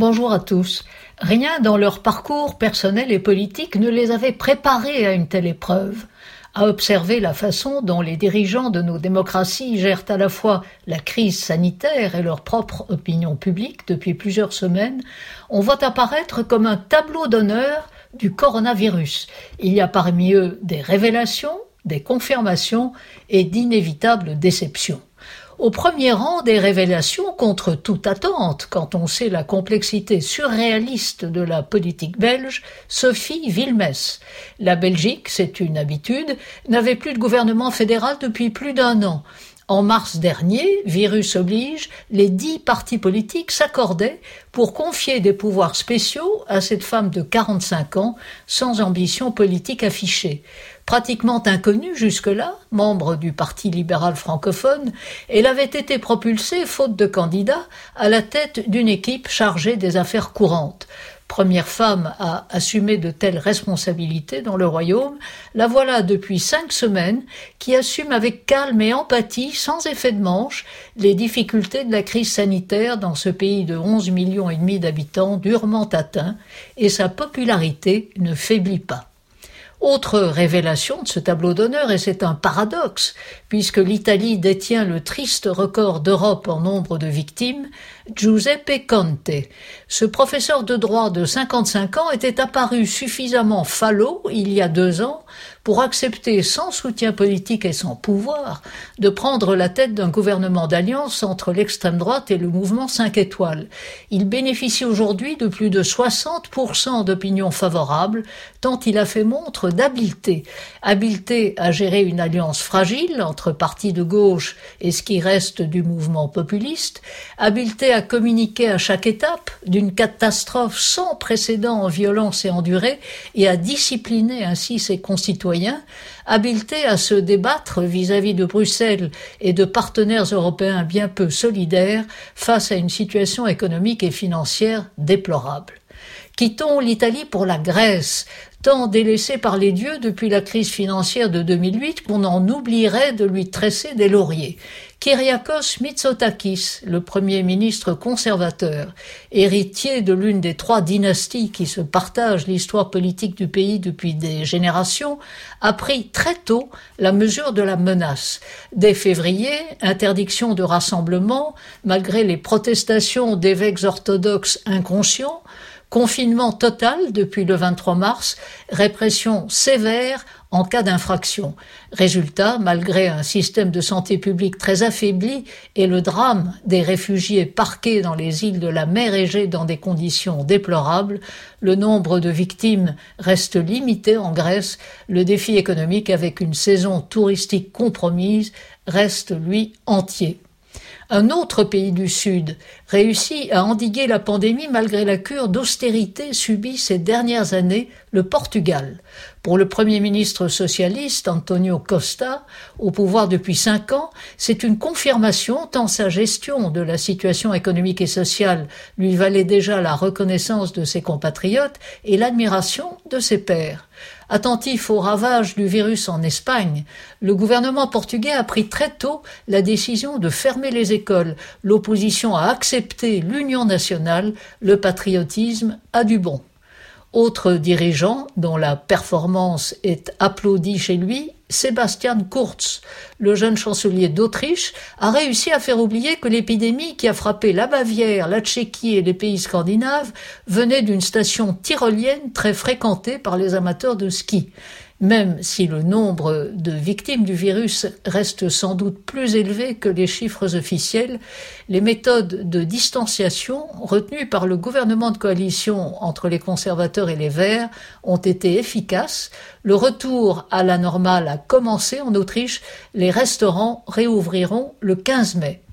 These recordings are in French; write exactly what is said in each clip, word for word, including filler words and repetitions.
Bonjour à tous. Rien dans leur parcours personnel et politique ne les avait préparés à une telle épreuve. À observer la façon dont les dirigeants de nos démocraties gèrent à la fois la crise sanitaire et leur propre opinion publique depuis plusieurs semaines, on voit apparaître comme un tableau d'honneur du coronavirus. Il y a parmi eux des révélations, des confirmations et d'inévitables déceptions. Au premier rang des révélations contre toute attente, quand on sait la complexité surréaliste de la politique belge, Sophie Wilmès. La Belgique, c'est une habitude, n'avait plus de gouvernement fédéral depuis plus d'un an. En mars dernier, virus oblige, les dix partis politiques s'accordaient pour confier des pouvoirs spéciaux à cette femme de quarante-cinq ans, sans ambition politique affichée. Pratiquement inconnue jusque-là, membre du Parti libéral francophone, elle avait été propulsée, faute de candidat, à la tête d'une équipe chargée des affaires courantes. Première femme à assumer de telles responsabilités dans le royaume, la voilà depuis cinq semaines qui assume avec calme et empathie, sans effet de manche, les difficultés de la crise sanitaire dans ce pays de onze millions et demi d'habitants durement atteint, et sa popularité ne faiblit pas. Autre révélation de ce tableau d'honneur, et c'est un paradoxe, puisque l'Italie détient le triste record d'Europe en nombre de victimes, Giuseppe Conte. Ce professeur de droit de cinquante-cinq ans était apparu suffisamment falot il y a deux ans pour accepter sans soutien politique et sans pouvoir de prendre la tête d'un gouvernement d'alliance entre l'extrême droite et le mouvement cinq étoiles. Il bénéficie aujourd'hui de plus de soixante pour cent d'opinions favorables, tant il a fait montre d'habileté. Habileté à gérer une alliance fragile entre partis de gauche et ce qui reste du mouvement populiste, habileté à communiquer à chaque étape d'une catastrophe sans précédent en violence et en durée et à discipliner ainsi ses concitoyens, habileté à se débattre vis-à-vis de Bruxelles et de partenaires européens bien peu solidaires face à une situation économique et financière déplorable. Quittons l'Italie pour la Grèce, tant délaissée par les dieux depuis la crise financière de deux mille huit qu'on en oublierait de lui tresser des lauriers. Kyriakos Mitsotakis, le premier ministre conservateur, héritier de l'une des trois dynasties qui se partagent l'histoire politique du pays depuis des générations, a pris très tôt la mesure de la menace. Dès février, interdiction de rassemblement, malgré les protestations d'évêques orthodoxes inconscients, confinement total depuis le vingt-trois mars, répression sévère en cas d'infraction. Résultat, malgré un système de santé publique très affaibli et le drame des réfugiés parqués dans les îles de la mer Égée dans des conditions déplorables, le nombre de victimes reste limité en Grèce. Le défi économique, avec une saison touristique compromise, reste, lui, entier. Un autre pays du Sud réussit à endiguer la pandémie malgré la cure d'austérité subie ces dernières années, le Portugal. Pour le Premier ministre socialiste António Costa, au pouvoir depuis cinq ans, c'est une confirmation tant sa gestion de la situation économique et sociale lui valait déjà la reconnaissance de ses compatriotes et l'admiration de ses pairs. Attentif aux ravages du virus en Espagne, le gouvernement portugais a pris très tôt la décision de fermer les écoles. L'opposition a accepté l'union nationale, le patriotisme a du bon. Autre dirigeant dont la performance est applaudie chez lui, Sebastian Kurz, le jeune chancelier d'Autriche, a réussi à faire oublier que l'épidémie qui a frappé la Bavière, la Tchéquie et les pays scandinaves venait d'une station tyrolienne très fréquentée par les amateurs de ski. Même si le nombre de victimes du virus reste sans doute plus élevé que les chiffres officiels, les méthodes de distanciation retenues par le gouvernement de coalition entre les conservateurs et les Verts ont été efficaces. Le retour à la normale a commencé en Autriche. Les restaurants réouvriront le quinze mai.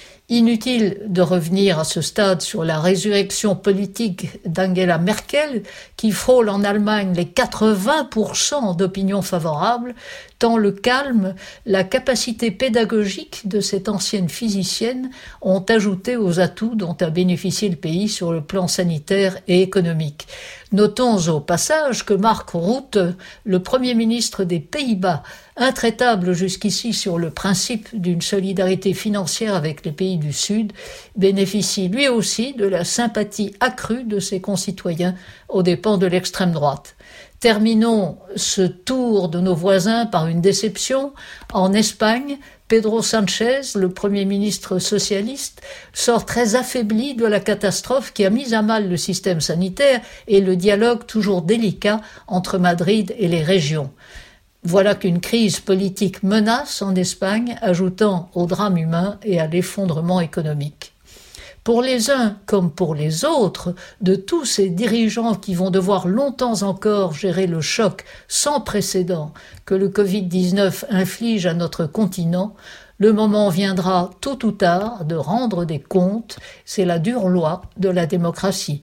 Inutile de revenir à ce stade sur la résurrection politique d'Angela Merkel, qui frôle en Allemagne les quatre-vingts pour cent d'opinions favorables, tant le calme, la capacité pédagogique de cette ancienne physicienne ont ajouté aux atouts dont a bénéficié le pays sur le plan sanitaire et économique. Notons au passage que Mark Rutte, le Premier ministre des Pays-Bas, intraitable jusqu'ici sur le principe d'une solidarité financière avec les pays du Sud, bénéficie lui aussi de la sympathie accrue de ses concitoyens aux dépens de l'extrême droite. Terminons ce tour de nos voisins par une déception. En Espagne, Pedro Sánchez, le Premier ministre socialiste, sort très affaibli de la catastrophe qui a mis à mal le système sanitaire et le dialogue toujours délicat entre Madrid et les régions. Voilà qu'une crise politique menace en Espagne, ajoutant au drame humain et à l'effondrement économique. Pour les uns comme pour les autres, de tous ces dirigeants qui vont devoir longtemps encore gérer le choc sans précédent que le covid dix-neuf inflige à notre continent, le moment viendra tôt ou tard de rendre des comptes, c'est la dure loi de la démocratie.